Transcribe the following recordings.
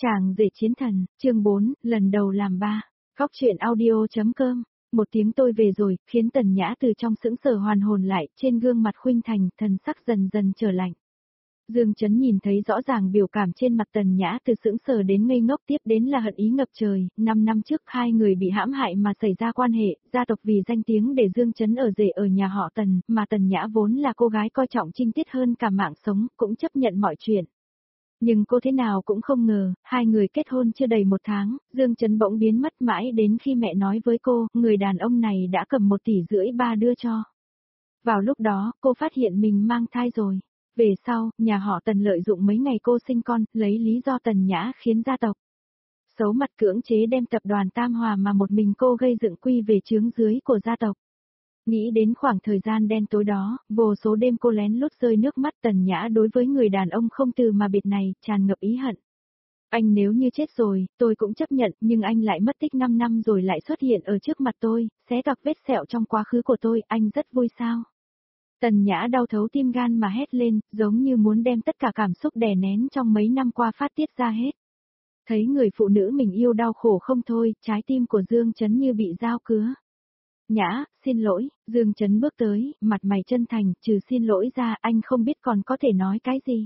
Chàng rể chiến thần, chương 4, lần đầu làm ba. Góc truyện audio.com. Một tiếng tôi về rồi, khiến Tần Nhã từ trong sững sờ hoàn hồn lại, trên gương mặt khuynh thành, thần sắc dần dần trở lạnh. Dương Chấn nhìn thấy rõ ràng biểu cảm trên mặt Tần Nhã từ sững sờ đến ngây ngốc, tiếp đến là hận ý ngập trời. 5 năm trước hai người bị hãm hại mà xảy ra quan hệ, gia tộc vì danh tiếng để Dương Chấn ở rể ở nhà họ Tần, mà Tần Nhã vốn là cô gái coi trọng trinh tiết hơn cả mạng sống, cũng chấp nhận mọi chuyện. Nhưng cô thế nào cũng không ngờ, hai người kết hôn chưa đầy 1 tháng, Dương Chấn bỗng biến mất mãi đến khi mẹ nói với cô, người đàn ông này đã cầm 1,5 tỷ ba đưa cho. Vào lúc đó, cô phát hiện mình mang thai rồi. Về sau, nhà họ Tần lợi dụng mấy ngày cô sinh con, lấy lý do Tần Nhã khiến gia tộc xấu mặt cưỡng chế đem tập đoàn Tam Hòa mà một mình cô gây dựng quy về chướng dưới của gia tộc. Nghĩ đến khoảng thời gian đen tối đó, vô số đêm cô lén lút rơi nước mắt. Tần Nhã đối với người đàn ông không từ mà biệt này, tràn ngập ý hận. Anh nếu như chết rồi, tôi cũng chấp nhận, nhưng anh lại mất tích 5 năm rồi lại xuất hiện ở trước mặt tôi, xé toạc vết sẹo trong quá khứ của tôi, anh rất vui sao? Tần Nhã đau thấu tim gan mà hét lên, giống như muốn đem tất cả cảm xúc đè nén trong mấy năm qua phát tiết ra hết. Thấy người phụ nữ mình yêu đau khổ không thôi, trái tim của Dương Chấn như bị dao cứa. Nhã, xin lỗi, Dương Chấn bước tới, mặt mày chân thành, trừ xin lỗi ra anh không biết còn có thể nói cái gì.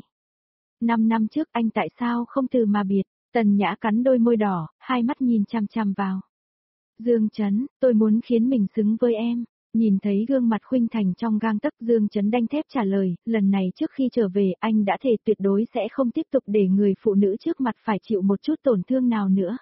5 năm trước anh tại sao không từ mà biệt? Tần Nhã cắn đôi môi đỏ, hai mắt nhìn chằm chằm vào. Dương Chấn, tôi muốn khiến mình xứng với em. Nhìn thấy gương mặt khuynh thành trong gang tấc, Dương Chấn đanh thép trả lời, lần này trước khi trở về anh đã thề tuyệt đối sẽ không tiếp tục để người phụ nữ trước mặt phải chịu một chút tổn thương nào nữa.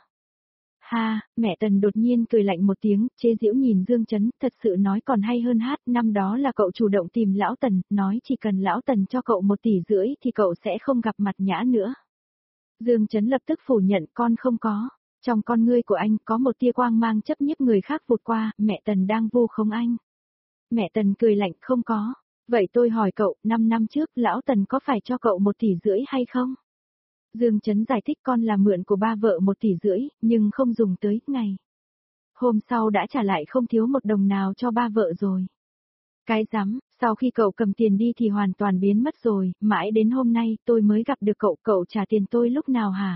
Ha, mẹ Tần đột nhiên cười lạnh một tiếng, chế giễu nhìn Dương Chấn, thật sự nói còn hay hơn hát, năm đó là cậu chủ động tìm lão Tần, nói chỉ cần lão Tần cho cậu 1,5 tỷ thì cậu sẽ không gặp mặt Nhã nữa. Dương Chấn lập tức phủ nhận, con không có. Trong con ngươi của anh có một tia quang mang chấp nhiếp người khác vụt qua, mẹ Tần đang vu khống anh. Mẹ Tần cười lạnh, không có. Vậy tôi hỏi cậu, 5 năm trước lão Tần có phải cho cậu 1,5 tỷ hay không? Dương Chấn giải thích, con là mượn của ba vợ 1,5 tỷ, nhưng không dùng tới, ngày hôm sau đã trả lại không thiếu 1 đồng nào cho ba vợ rồi. Cái rắm, sau khi cậu cầm tiền đi thì hoàn toàn biến mất rồi, mãi đến hôm nay tôi mới gặp được cậu, cậu trả tiền tôi lúc nào hả?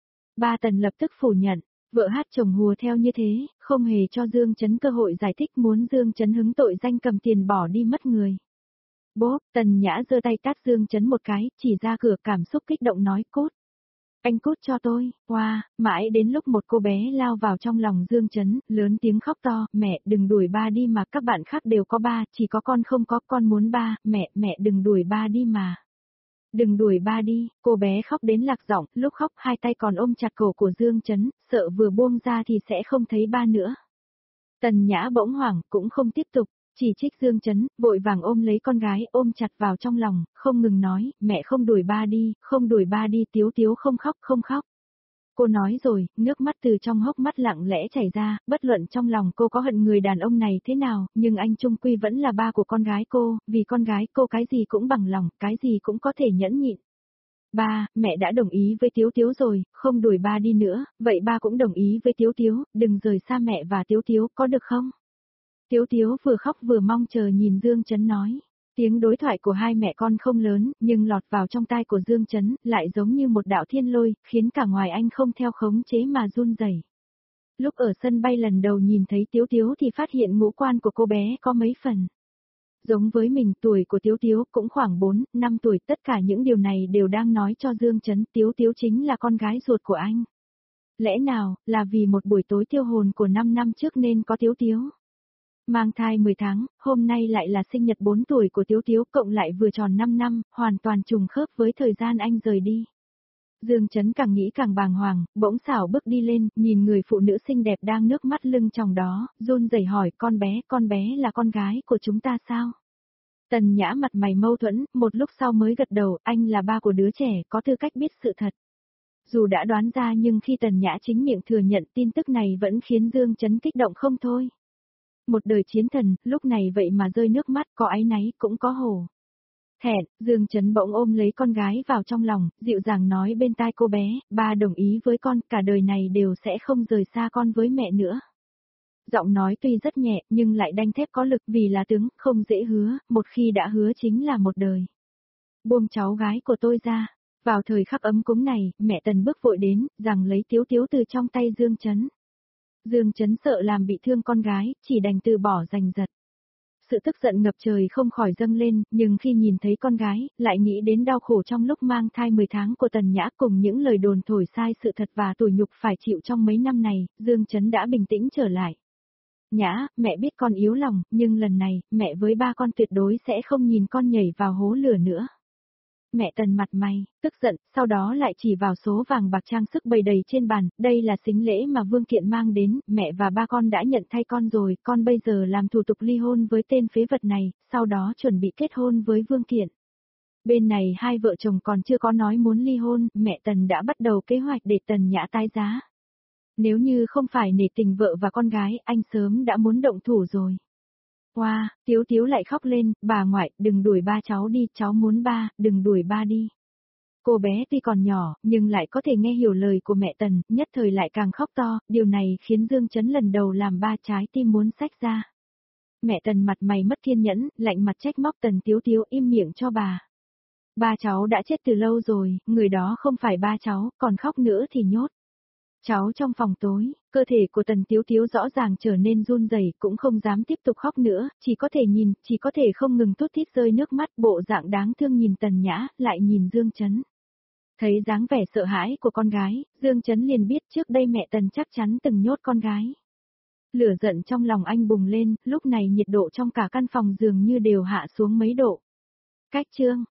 Ba Tần lập tức phủ nhận, vợ hát chồng hùa theo như thế, không hề cho Dương Chấn cơ hội giải thích, muốn Dương Chấn hứng tội danh cầm tiền bỏ đi mất người. Bốp, Tần Nhã giơ tay tát Dương Chấn một cái, chỉ ra cửa, cảm xúc kích động nói, cút. Anh cút cho tôi, wow, mãi đến lúc một cô bé lao vào trong lòng Dương Chấn, lớn tiếng khóc to, mẹ đừng đuổi ba đi mà, các bạn khác đều có ba, chỉ có con không có, con muốn ba, mẹ đừng đuổi ba đi mà. Đừng đuổi ba đi, cô bé khóc đến lạc giọng, lúc khóc hai tay còn ôm chặt cổ của Dương Chấn, sợ vừa buông ra thì sẽ không thấy ba nữa. Tần Nhã bỗng hoảng, cũng không tiếp tục, chỉ trích Dương Chấn, vội vàng ôm lấy con gái, ôm chặt vào trong lòng, không ngừng nói, mẹ không đuổi ba đi, không đuổi ba đi, Tiếu Tiếu không khóc, không khóc. Cô nói rồi, nước mắt từ trong hốc mắt lặng lẽ chảy ra, bất luận trong lòng cô có hận người đàn ông này thế nào, nhưng anh chung quy vẫn là ba của con gái cô, vì con gái cô cái gì cũng bằng lòng, cái gì cũng có thể nhẫn nhịn. Ba, mẹ đã đồng ý với Tiếu Tiếu rồi, không đuổi ba đi nữa, vậy ba cũng đồng ý với Tiếu Tiếu, đừng rời xa mẹ và Tiếu Tiếu, có được không? Tiếu Tiếu vừa khóc vừa mong chờ nhìn Dương Chấn nói. Tiếng đối thoại của hai mẹ con không lớn, nhưng lọt vào trong tai của Dương Chấn, lại giống như một đạo thiên lôi, khiến cả ngoài anh không theo khống chế mà run rẩy. Lúc ở sân bay lần đầu nhìn thấy Tiếu Tiếu thì phát hiện ngũ quan của cô bé có mấy phần giống với mình, tuổi của Tiếu Tiếu cũng khoảng 4, 5 tuổi, tất cả những điều này đều đang nói cho Dương Chấn, Tiếu Tiếu chính là con gái ruột của anh. Lẽ nào, là vì một buổi tối tiêu hồn của 5 năm trước nên có Tiếu Tiếu? Mang thai 10 tháng, hôm nay lại là sinh nhật 4 tuổi của Tiếu Tiếu, cộng lại vừa tròn 5 năm, hoàn toàn trùng khớp với thời gian anh rời đi. Dương Chấn càng nghĩ càng bàng hoàng, bỗng xảo bước đi lên, nhìn người phụ nữ xinh đẹp đang nước mắt lưng tròng đó, run rẩy hỏi, con bé là con gái của chúng ta sao? Tần Nhã mặt mày mâu thuẫn, một lúc sau mới gật đầu, anh là ba của đứa trẻ, có tư cách biết sự thật. Dù đã đoán ra nhưng khi Tần Nhã chính miệng thừa nhận tin tức này vẫn khiến Dương Chấn kích động không thôi. Một đời chiến thần, lúc này vậy mà rơi nước mắt, có áy náy, cũng có hổ thẹn. Dương Chấn bỗng ôm lấy con gái vào trong lòng, dịu dàng nói bên tai cô bé, ba đồng ý với con, cả đời này đều sẽ không rời xa con với mẹ nữa. Giọng nói tuy rất nhẹ, nhưng lại đanh thép có lực, vì là tướng, không dễ hứa, một khi đã hứa chính là một đời. Buông cháu gái của tôi ra. Vào thời khắc ấm cúng này, mẹ Tần bước vội đến, rằng lấy Tiếu Tiếu từ trong tay Dương Chấn. Dương Chấn sợ làm bị thương con gái, chỉ đành từ bỏ giành giật. Sự tức giận ngập trời không khỏi dâng lên, nhưng khi nhìn thấy con gái, lại nghĩ đến đau khổ trong lúc mang thai 10 tháng của Tần Nhã cùng những lời đồn thổi sai sự thật và tủi nhục phải chịu trong mấy năm này, Dương Chấn đã bình tĩnh trở lại. Nhã, mẹ biết con yếu lòng, nhưng lần này, mẹ với ba con tuyệt đối sẽ không nhìn con nhảy vào hố lửa nữa. Mẹ Tần mặt mày, tức giận, sau đó lại chỉ vào số vàng bạc trang sức bày đầy trên bàn, đây là sính lễ mà Vương Kiện mang đến, mẹ và ba con đã nhận thay con rồi, con bây giờ làm thủ tục ly hôn với tên phế vật này, sau đó chuẩn bị kết hôn với Vương Kiện. Bên này hai vợ chồng còn chưa có nói muốn ly hôn, mẹ Tần đã bắt đầu kế hoạch để Tần Nhã tái giá. Nếu như không phải nể tình vợ và con gái, anh sớm đã muốn động thủ rồi. Wow, Tiếu Tiếu lại khóc lên, bà ngoại, đừng đuổi ba cháu đi, cháu muốn ba, đừng đuổi ba đi. Cô bé tuy còn nhỏ, nhưng lại có thể nghe hiểu lời của mẹ Tần, nhất thời lại càng khóc to, điều này khiến Dương Chấn lần đầu làm ba trái tim muốn xách ra. Mẹ Tần mặt mày mất kiên nhẫn, lạnh mặt trách móc Tần Tiếu Tiếu im miệng cho bà. Ba cháu đã chết từ lâu rồi, người đó không phải ba cháu, còn khóc nữa thì nhốt. Cháu trong phòng tối, cơ thể của Tần Tiếu Tiếu rõ ràng trở nên run rẩy, cũng không dám tiếp tục khóc nữa, chỉ có thể nhìn, chỉ có thể không ngừng thút thít rơi nước mắt, bộ dạng đáng thương nhìn Tần Nhã, lại nhìn Dương Chấn. Thấy dáng vẻ sợ hãi của con gái, Dương Chấn liền biết trước đây mẹ Tần chắc chắn từng nhốt con gái. Lửa giận trong lòng anh bùng lên, lúc này nhiệt độ trong cả căn phòng dường như đều hạ xuống mấy độ. Cách chương